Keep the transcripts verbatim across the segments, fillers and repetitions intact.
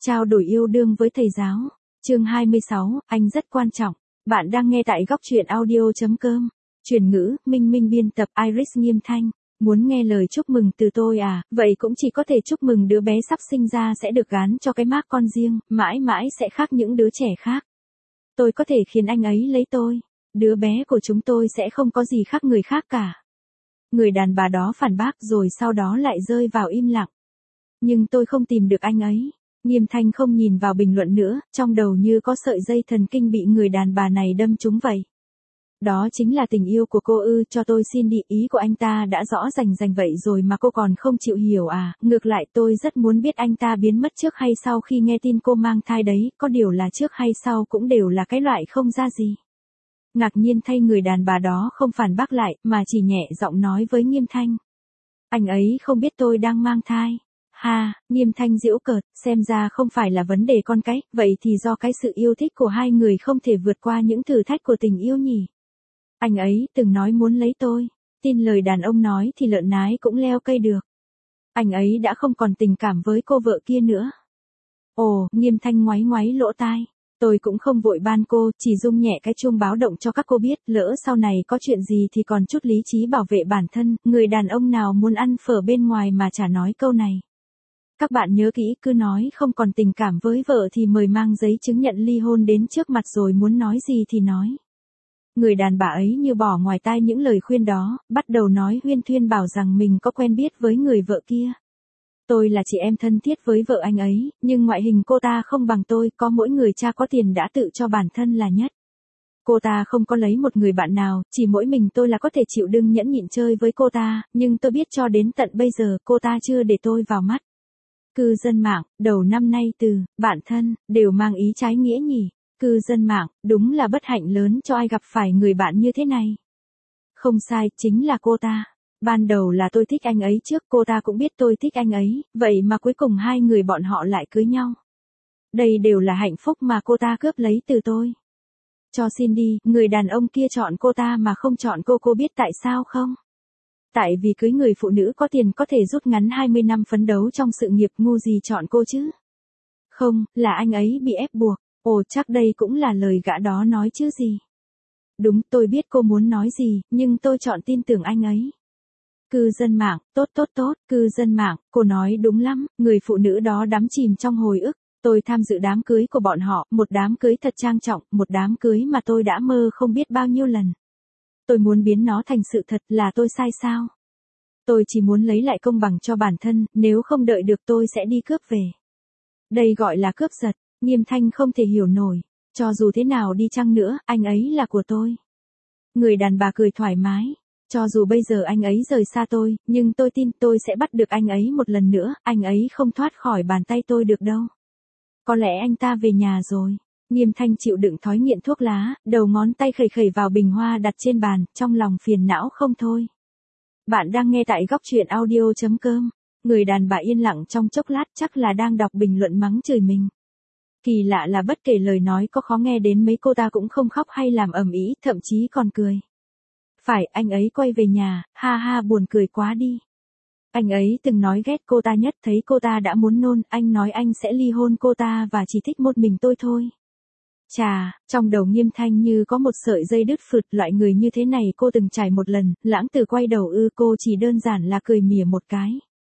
Trao đổi yêu đương với thầy giáo. Chương hai mươi sáu, anh rất quan trọng. Bạn đang nghe tại góc truyện audio chấm com. Chuyển ngữ, Minh Minh biên tập, Iris Nghiêm Thanh. Muốn nghe lời chúc mừng từ tôi à, vậy cũng chỉ có thể chúc mừng đứa bé sắp sinh ra sẽ được gán cho cái mác con riêng, mãi mãi sẽ khác những đứa trẻ khác. Tôi có thể khiến anh ấy lấy tôi. Đứa bé của chúng tôi sẽ không có gì khác người khác cả. Người đàn bà đó phản bác rồi sau đó lại rơi vào im lặng. Nhưng tôi không tìm được anh ấy. Nghiêm Thanh không nhìn vào bình luận nữa, trong đầu như có sợi dây thần kinh bị người đàn bà này đâm trúng vậy. Đó chính là tình yêu của cô ư, cho tôi xin đi, ý của anh ta đã rõ rành rành vậy rồi mà cô còn không chịu hiểu à, ngược lại tôi rất muốn biết anh ta biến mất trước hay sau khi nghe tin cô mang thai đấy, có điều là trước hay sau cũng đều là cái loại không ra gì. Ngạc nhiên thay người đàn bà đó không phản bác lại, mà chỉ nhẹ giọng nói với Nghiêm Thanh. Anh ấy không biết tôi đang mang thai. Ha, Nghiêm Thanh giễu cợt, xem ra không phải là vấn đề con cái, vậy thì do cái sự yêu thích của hai người không thể vượt qua những thử thách của tình yêu nhỉ. Anh ấy từng nói muốn lấy tôi, tin lời đàn ông nói thì lợn nái cũng leo cây được. Anh ấy đã không còn tình cảm với cô vợ kia nữa. Ồ, Nghiêm Thanh ngoáy ngoáy lỗ tai. Tôi cũng không vội ban cô, chỉ rung nhẹ cái chuông báo động cho các cô biết, lỡ sau này có chuyện gì thì còn chút lý trí bảo vệ bản thân, người đàn ông nào muốn ăn phở bên ngoài mà chả nói câu này. Các bạn nhớ kỹ, cứ nói không còn tình cảm với vợ thì mời mang giấy chứng nhận ly hôn đến trước mặt rồi muốn nói gì thì nói. Người đàn bà ấy như bỏ ngoài tai những lời khuyên đó, bắt đầu nói huyên thuyên bảo rằng mình có quen biết với người vợ kia. Tôi là chị em thân thiết với vợ anh ấy, nhưng ngoại hình cô ta không bằng tôi, có mỗi người cha có tiền đã tự cho bản thân là nhất. Cô ta không có lấy một người bạn nào, chỉ mỗi mình tôi là có thể chịu đựng nhẫn nhịn chơi với cô ta, nhưng tôi biết cho đến tận bây giờ cô ta chưa để tôi vào mắt. Cư dân mạng, đầu năm nay từ, bạn thân, đều mang ý trái nghĩa nhỉ. Cư dân mạng, đúng là bất hạnh lớn cho ai gặp phải người bạn như thế này. Không sai, chính là cô ta. Ban đầu là tôi thích anh ấy trước, cô ta cũng biết tôi thích anh ấy, vậy mà cuối cùng hai người bọn họ lại cưới nhau. Đây đều là hạnh phúc mà cô ta cướp lấy từ tôi. Cho xin đi, người đàn ông kia chọn cô ta mà không chọn cô, cô biết tại sao không? Tại vì cưới người phụ nữ có tiền có thể rút ngắn hai mươi năm phấn đấu trong sự nghiệp, ngu gì chọn cô chứ? Không, là anh ấy bị ép buộc. Ồ, chắc đây cũng là lời gã đó nói chứ gì. Đúng, tôi biết cô muốn nói gì, nhưng tôi chọn tin tưởng anh ấy. Cư dân mạng, tốt tốt tốt, cư dân mạng, cô nói đúng lắm, người phụ nữ đó đắm chìm trong hồi ức. Tôi tham dự đám cưới của bọn họ, một đám cưới thật trang trọng, một đám cưới mà tôi đã mơ không biết bao nhiêu lần. Tôi muốn biến nó thành sự thật, là tôi sai sao? Tôi chỉ muốn lấy lại công bằng cho bản thân, nếu không đợi được tôi sẽ đi cướp về. Đây gọi là cướp giật. Nghiêm Thanh không thể hiểu nổi. Cho dù thế nào đi chăng nữa, anh ấy là của tôi. Người đàn bà cười thoải mái. Cho dù bây giờ anh ấy rời xa tôi, nhưng tôi tin tôi sẽ bắt được anh ấy một lần nữa, anh ấy không thoát khỏi bàn tay tôi được đâu. Có lẽ anh ta về nhà rồi. Nghiêm Thanh chịu đựng thói nghiện thuốc lá, đầu ngón tay khẩy khẩy vào bình hoa đặt trên bàn, trong lòng phiền não không thôi. Bạn đang nghe tại góc truyện audio chấm com. Người đàn bà yên lặng trong chốc lát, chắc là đang đọc bình luận mắng chửi mình. Kỳ lạ là bất kể lời nói có khó nghe đến mấy cô ta cũng không khóc hay làm ầm ĩ, thậm chí còn cười. Phải, anh ấy quay về nhà, ha ha buồn cười quá đi. Anh ấy từng nói ghét cô ta nhất, thấy cô ta đã muốn nôn, anh nói anh sẽ ly hôn cô ta và chỉ thích một mình tôi thôi. Chà, trong đầu Nghiêm Thanh như có một sợi dây đứt phượt, loại người như thế này cô từng trải một lần, lãng tử quay đầu ư, cô chỉ đơn giản là cười mỉa một cái.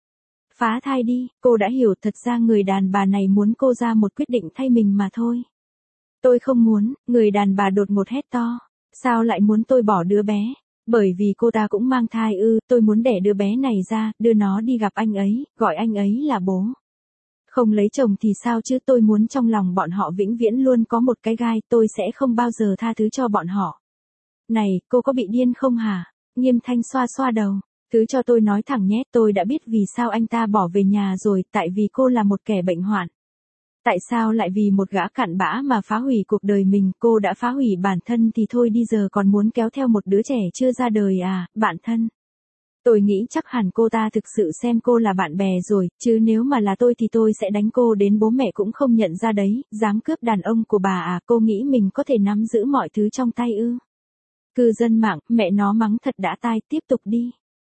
Phá thai đi, cô đã hiểu thật ra người đàn bà này muốn cô ra một quyết định thay mình mà thôi. Tôi không muốn, người đàn bà đột ngột hét to. Sao lại muốn tôi bỏ đứa bé? Bởi vì cô ta cũng mang thai ư, tôi muốn đẻ đứa bé này ra, đưa nó đi gặp anh ấy, gọi anh ấy là bố. Không lấy chồng thì sao chứ, tôi muốn trong lòng bọn họ vĩnh viễn luôn có một cái gai, tôi sẽ không bao giờ tha thứ cho bọn họ. Này, cô có bị điên không hả? Nghiêm Thanh xoa xoa đầu. Thứ cho tôi nói thẳng nhé, tôi đã biết vì sao anh ta bỏ về nhà rồi, tại vì cô là một kẻ bệnh hoạn. Tại sao lại vì một gã cặn bã mà phá hủy cuộc đời mình, cô đã phá hủy bản thân thì thôi đi, giờ còn muốn kéo theo một đứa trẻ chưa ra đời à, bạn thân. Tôi nghĩ chắc hẳn cô ta thực sự xem cô là bạn bè rồi, chứ nếu mà là tôi thì tôi sẽ đánh cô đến bố mẹ cũng không nhận ra đấy, dám cướp đàn ông của bà à, cô nghĩ mình có thể nắm giữ mọi thứ trong tay ư. Cư dân mạng, mẹ nó mắng thật đã tai, tiếp tục đi.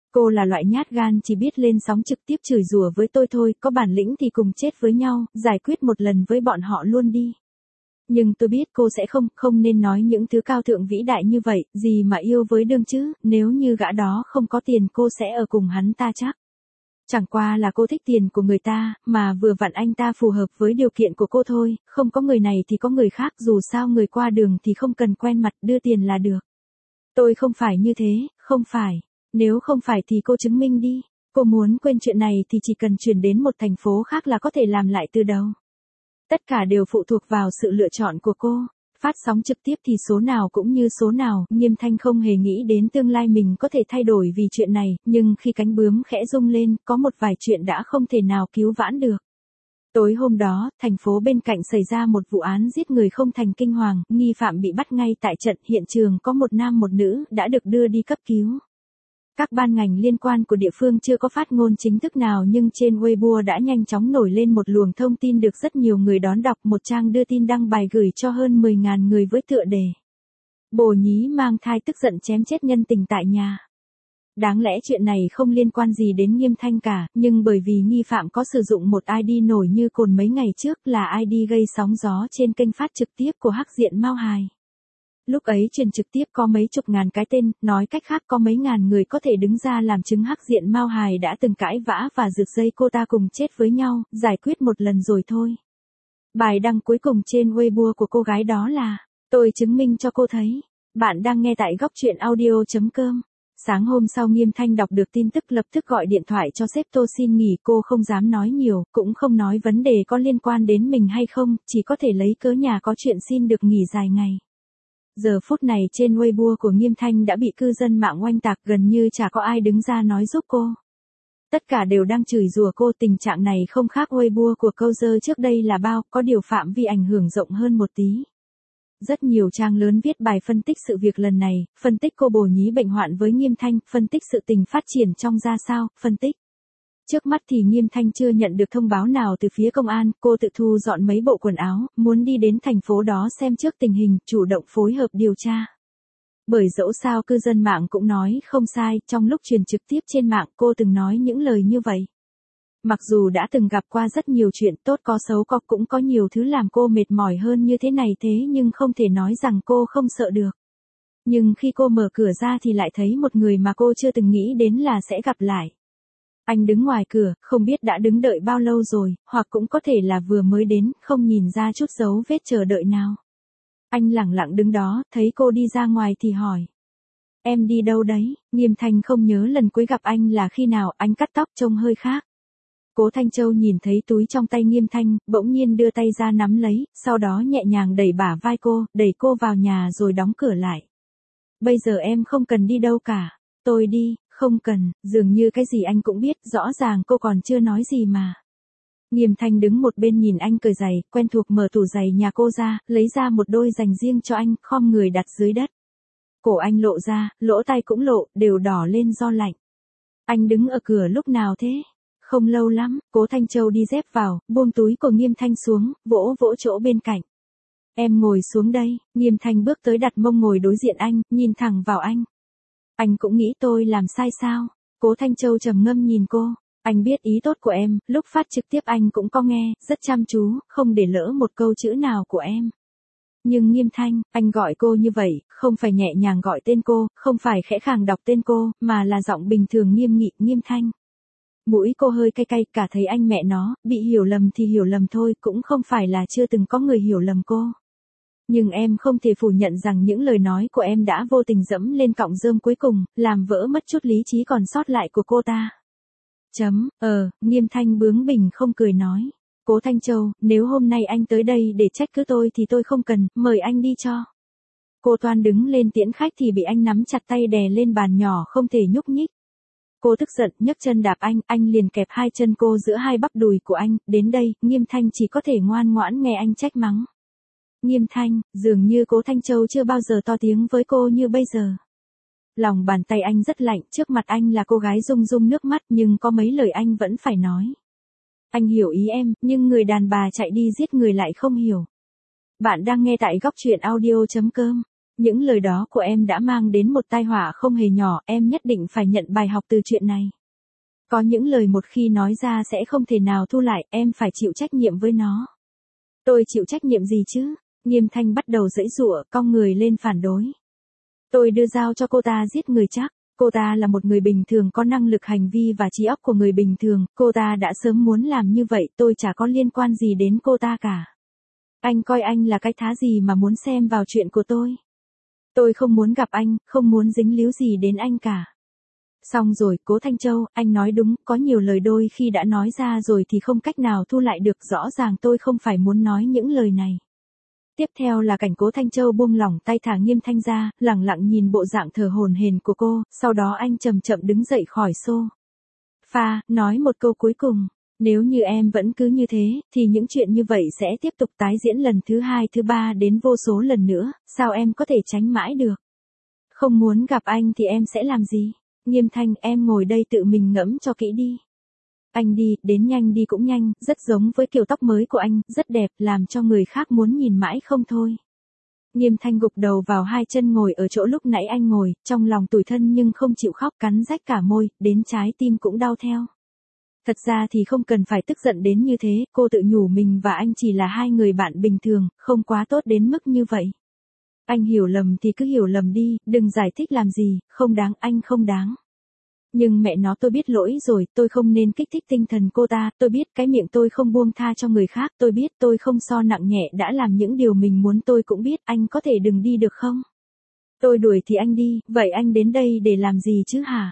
Cô là loại nhát gan chỉ biết lên sóng trực tiếp chửi rủa với tôi thôi, có bản lĩnh thì cùng chết với nhau, giải quyết một lần với bọn họ luôn đi. Nhưng tôi biết cô sẽ không, không nên nói những thứ cao thượng vĩ đại như vậy, gì mà yêu với đương chứ, nếu như gã đó không có tiền cô sẽ ở cùng hắn ta chắc. Chẳng qua là cô thích tiền của người ta, mà vừa vặn anh ta phù hợp với điều kiện của cô thôi, không có người này thì có người khác, dù sao người qua đường thì không cần quen mặt, đưa tiền là được. Tôi không phải như thế, không phải. Nếu không phải thì cô chứng minh đi. Cô muốn quên chuyện này thì chỉ cần chuyển đến một thành phố khác là có thể làm lại từ đầu. Tất cả đều phụ thuộc vào sự lựa chọn của cô. Phát sóng trực tiếp thì số nào cũng như số nào, Nghiêm Thanh không hề nghĩ đến tương lai mình có thể thay đổi vì chuyện này, nhưng khi cánh bướm khẽ rung lên, có một vài chuyện đã không thể nào cứu vãn được. Tối hôm đó, thành phố bên cạnh xảy ra một vụ án giết người không thành kinh hoàng, nghi phạm bị bắt ngay tại trận, hiện trường có một nam một nữ, đã được đưa đi cấp cứu. Các ban ngành liên quan của địa phương chưa có phát ngôn chính thức nào nhưng trên Weibo đã nhanh chóng nổi lên một luồng thông tin được rất nhiều người đón đọc, một trang đưa tin đăng bài gửi cho hơn mười nghìn người với tựa đề: Bồ nhí mang thai tức giận chém chết nhân tình tại nhà. Đáng lẽ chuyện này không liên quan gì đến Nghiêm Thanh cả, nhưng bởi vì nghi phạm có sử dụng một i đê nổi như cồn mấy ngày trước, là i đê gây sóng gió trên kênh phát trực tiếp của hắc diện Mao Hài. Lúc ấy truyền trực tiếp có mấy chục ngàn cái tên, nói cách khác có mấy ngàn người có thể đứng ra làm chứng hắc diện Mao Hài đã từng cãi vã và rượt dây cô ta cùng chết với nhau, giải quyết một lần rồi thôi. Bài đăng cuối cùng trên Weibo của cô gái đó là: Tôi chứng minh cho cô thấy. Bạn đang nghe tại góc truyện audio chấm com. Sáng hôm sau Nghiêm Thanh đọc được tin tức lập tức gọi điện thoại cho sếp Tô xin nghỉ, cô không dám nói nhiều, cũng không nói vấn đề có liên quan đến mình hay không, chỉ có thể lấy cớ nhà có chuyện xin được nghỉ dài ngày. Giờ phút này trên Weibo của Nghiêm Thanh đã bị cư dân mạng oanh tạc, gần như chả có ai đứng ra nói giúp cô. Tất cả đều đang chửi rủa cô, tình trạng này không khác Weibo của câu dơ trước đây là bao, có điều phạm vi ảnh hưởng rộng hơn một tí. Rất nhiều trang lớn viết bài phân tích sự việc lần này, phân tích cô bồ nhí bệnh hoạn với Nghiêm Thanh, phân tích sự tình phát triển trong ra sao, phân tích. Trước mắt thì Nghiêm Thanh chưa nhận được thông báo nào từ phía công an, cô tự thu dọn mấy bộ quần áo, muốn đi đến thành phố đó xem trước tình hình, chủ động phối hợp điều tra. Bởi dẫu sao cư dân mạng cũng nói không sai, trong lúc truyền trực tiếp trên mạng cô từng nói những lời như vậy. Mặc dù đã từng gặp qua rất nhiều chuyện tốt có xấu có, cũng có nhiều thứ làm cô mệt mỏi hơn như thế này thế nhưng không thể nói rằng cô không sợ được. Nhưng khi cô mở cửa ra thì lại thấy một người mà cô chưa từng nghĩ đến là sẽ gặp lại. Anh đứng ngoài cửa, không biết đã đứng đợi bao lâu rồi, hoặc cũng có thể là vừa mới đến, không nhìn ra chút dấu vết chờ đợi nào. Anh lẳng lặng đứng đó, thấy cô đi ra ngoài thì hỏi: Em đi đâu đấy? Nghiêm Thanh không nhớ lần cuối gặp anh là khi nào, anh cắt tóc trông hơi khác. Cố Thanh Châu nhìn thấy túi trong tay Nghiêm Thanh, bỗng nhiên đưa tay ra nắm lấy, sau đó nhẹ nhàng đẩy bả vai cô, đẩy cô vào nhà rồi đóng cửa lại. Bây giờ em không cần đi đâu cả. Tôi đi. Không cần, dường như cái gì anh cũng biết, rõ ràng cô còn chưa nói gì mà. Nghiêm Thanh đứng một bên nhìn anh cởi giày, quen thuộc mở tủ giày nhà cô ra, lấy ra một đôi giày riêng cho anh, khom người đặt dưới đất. Cổ anh lộ ra, lỗ tai cũng lộ, đều đỏ lên do lạnh. Anh đứng ở cửa lúc nào thế? Không lâu lắm, Cố Thanh Châu đi dép vào, buông túi của Nghiêm Thanh xuống, vỗ vỗ chỗ bên cạnh. Em ngồi xuống đây. Nghiêm Thanh bước tới đặt mông ngồi đối diện anh, nhìn thẳng vào anh. Anh cũng nghĩ tôi làm sai sao? Cố Thanh Châu trầm ngâm nhìn cô. Anh biết ý tốt của em, lúc phát trực tiếp anh cũng có nghe, rất chăm chú, không để lỡ một câu chữ nào của em. Nhưng Nghiêm Thanh, anh gọi cô như vậy, không phải nhẹ nhàng gọi tên cô, không phải khẽ khàng đọc tên cô, mà là giọng bình thường nghiêm nghị, Nghiêm Thanh. Mũi cô hơi cay cay, cả thấy anh mẹ nó, bị hiểu lầm thì hiểu lầm thôi, cũng không phải là chưa từng có người hiểu lầm cô. Nhưng em không thể phủ nhận rằng những lời nói của em đã vô tình dẫm lên cọng rơm cuối cùng, làm vỡ mất chút lý trí còn sót lại của cô ta. Chấm, ờ, Nghiêm Thanh bướng bỉnh không cười nói. Cố Thanh Châu, nếu hôm nay anh tới đây để trách cứ tôi thì tôi không cần, mời anh đi cho. Cô toan đứng lên tiễn khách thì bị anh nắm chặt tay đè lên bàn nhỏ không thể nhúc nhích. Cô tức giận, nhấc chân đạp anh, anh liền kẹp hai chân cô giữa hai bắp đùi của anh, đến đây, Nghiêm Thanh chỉ có thể ngoan ngoãn nghe anh trách mắng. Nghiêm Thanh, dường như Cố Thanh Châu chưa bao giờ to tiếng với cô như bây giờ. Lòng bàn tay anh rất lạnh, trước mặt anh là cô gái rung rung nước mắt nhưng có mấy lời anh vẫn phải nói. Anh hiểu ý em, nhưng người đàn bà chạy đi giết người lại không hiểu. Bạn đang nghe tại góc truyện audio chấm com. Những lời đó của em đã mang đến một tai họa không hề nhỏ, em nhất định phải nhận bài học từ chuyện này. Có những lời một khi nói ra sẽ không thể nào thu lại, em phải chịu trách nhiệm với nó. Tôi chịu trách nhiệm gì chứ? Nghiêm Thanh bắt đầu giãy giụa, cong người lên phản đối. Tôi đưa dao cho cô ta giết người chắc. Cô ta là một người bình thường có năng lực hành vi và trí óc của người bình thường, cô ta đã sớm muốn làm như vậy, tôi chả có liên quan gì đến cô ta cả. Anh coi anh là cái thá gì mà muốn xem vào chuyện của tôi? Tôi không muốn gặp anh, không muốn dính líu gì đến anh cả. Xong rồi, Cố Thanh Châu, anh nói đúng, có nhiều lời đôi khi đã nói ra rồi thì không cách nào thu lại được, rõ ràng tôi không phải muốn nói những lời này. Tiếp theo là cảnh Cố Thanh Châu buông lỏng tay thả Nghiêm Thanh ra, lẳng lặng nhìn bộ dạng thờ hổn hển của cô, sau đó anh chậm chậm đứng dậy khỏi xô pha, nói một câu cuối cùng. Nếu như em vẫn cứ như thế, thì những chuyện như vậy sẽ tiếp tục tái diễn lần thứ hai thứ ba đến vô số lần nữa, sao em có thể tránh mãi được? Không muốn gặp anh thì em sẽ làm gì? Nghiêm Thanh, em ngồi đây tự mình ngẫm cho kỹ đi. Anh đi, đến nhanh đi cũng nhanh, rất giống với kiểu tóc mới của anh, rất đẹp, làm cho người khác muốn nhìn mãi không thôi. Nghiêm Thanh gục đầu vào hai chân ngồi ở chỗ lúc nãy anh ngồi, trong lòng tủi thân nhưng không chịu khóc, cắn rách cả môi, đến trái tim cũng đau theo. Thật ra thì không cần phải tức giận đến như thế, cô tự nhủ mình và anh chỉ là hai người bạn bình thường, không quá tốt đến mức như vậy. Anh hiểu lầm thì cứ hiểu lầm đi, đừng giải thích làm gì, không đáng, anh không đáng. Nhưng mẹ nó, tôi biết lỗi rồi, tôi không nên kích thích tinh thần cô ta, tôi biết cái miệng tôi không buông tha cho người khác, tôi biết tôi không so nặng nhẹ đã làm những điều mình muốn, tôi cũng biết, anh có thể đừng đi được không? Tôi đuổi thì anh đi, vậy anh đến đây để làm gì chứ hả?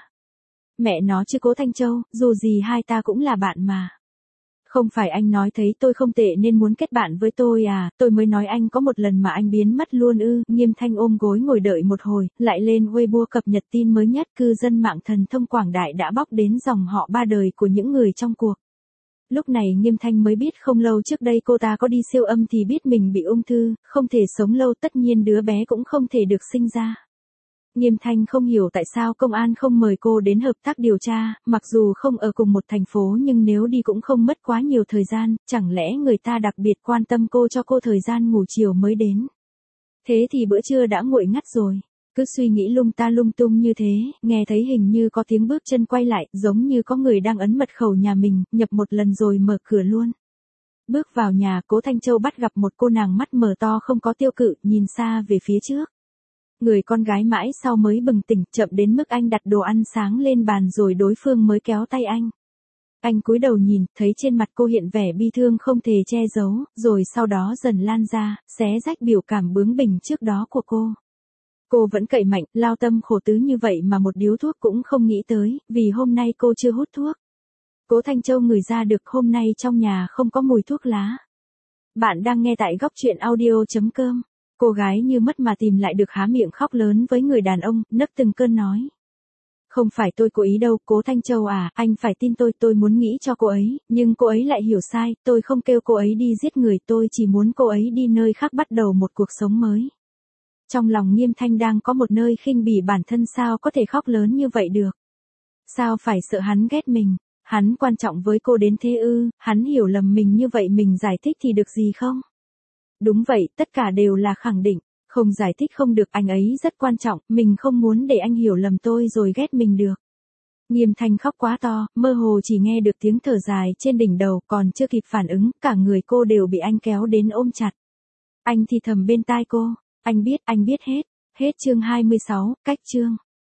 Mẹ nó chứ Cố Thanh Châu, dù gì hai ta cũng là bạn mà. Không phải anh nói thấy tôi không tệ nên muốn kết bạn với tôi à, tôi mới nói anh có một lần mà anh biến mất luôn ư. Nghiêm Thanh ôm gối ngồi đợi một hồi, lại lên Weibo cập nhật tin mới nhất, cư dân mạng thần thông Quảng Đại đã bóc đến dòng họ ba đời của những người trong cuộc. Lúc này Nghiêm Thanh mới biết không lâu trước đây cô ta có đi siêu âm thì biết mình bị ung thư, không thể sống lâu, tất nhiên đứa bé cũng không thể được sinh ra. Nghiêm Thanh không hiểu tại sao công an không mời cô đến hợp tác điều tra, mặc dù không ở cùng một thành phố nhưng nếu đi cũng không mất quá nhiều thời gian, chẳng lẽ người ta đặc biệt quan tâm cô cho cô thời gian ngủ chiều mới đến. Thế thì bữa trưa đã nguội ngắt rồi. Cứ suy nghĩ lung ta lung tung như thế, nghe thấy hình như có tiếng bước chân quay lại, giống như có người đang ấn mật khẩu nhà mình, nhập một lần rồi mở cửa luôn. Bước vào nhà, Cố Thanh Châu bắt gặp một cô nàng mắt mở to không có tiêu cự, nhìn xa về phía trước. Người con gái mãi sau mới bừng tỉnh, chậm đến mức anh đặt đồ ăn sáng lên bàn rồi đối phương mới kéo tay anh. Anh cúi đầu nhìn, thấy trên mặt cô hiện vẻ bi thương không thể che giấu, rồi sau đó dần lan ra, xé rách biểu cảm bướng bỉnh trước đó của cô. Cô vẫn cậy mạnh, lao tâm khổ tứ như vậy mà một điếu thuốc cũng không nghĩ tới, vì hôm nay cô chưa hút thuốc. Cố Thanh Châu ngửi ra được hôm nay trong nhà không có mùi thuốc lá. Bạn đang nghe tại góc truyện audio chấm com. Cô gái như mất mà tìm lại được há miệng khóc lớn với người đàn ông, nấc từng cơn nói. Không phải tôi cố ý đâu, Cố Thanh Châu à, anh phải tin tôi, tôi muốn nghĩ cho cô ấy, nhưng cô ấy lại hiểu sai, tôi không kêu cô ấy đi giết người, tôi chỉ muốn cô ấy đi nơi khác bắt đầu một cuộc sống mới. Trong lòng Nghiêm Thanh đang có một nơi khinh bỉ bản thân, sao có thể khóc lớn như vậy được. Sao phải sợ hắn ghét mình, hắn quan trọng với cô đến thế ư, hắn hiểu lầm mình như vậy mình giải thích thì được gì không? Đúng vậy, tất cả đều là khẳng định, không giải thích không được, anh ấy rất quan trọng, mình không muốn để anh hiểu lầm tôi rồi ghét mình được. Nghiêm Thanh khóc quá to, mơ hồ chỉ nghe được tiếng thở dài trên đỉnh đầu, còn chưa kịp phản ứng, cả người cô đều bị anh kéo đến ôm chặt. Anh thì thầm bên tai cô, anh biết, anh biết hết, hết chương hai mươi sáu, cách chương.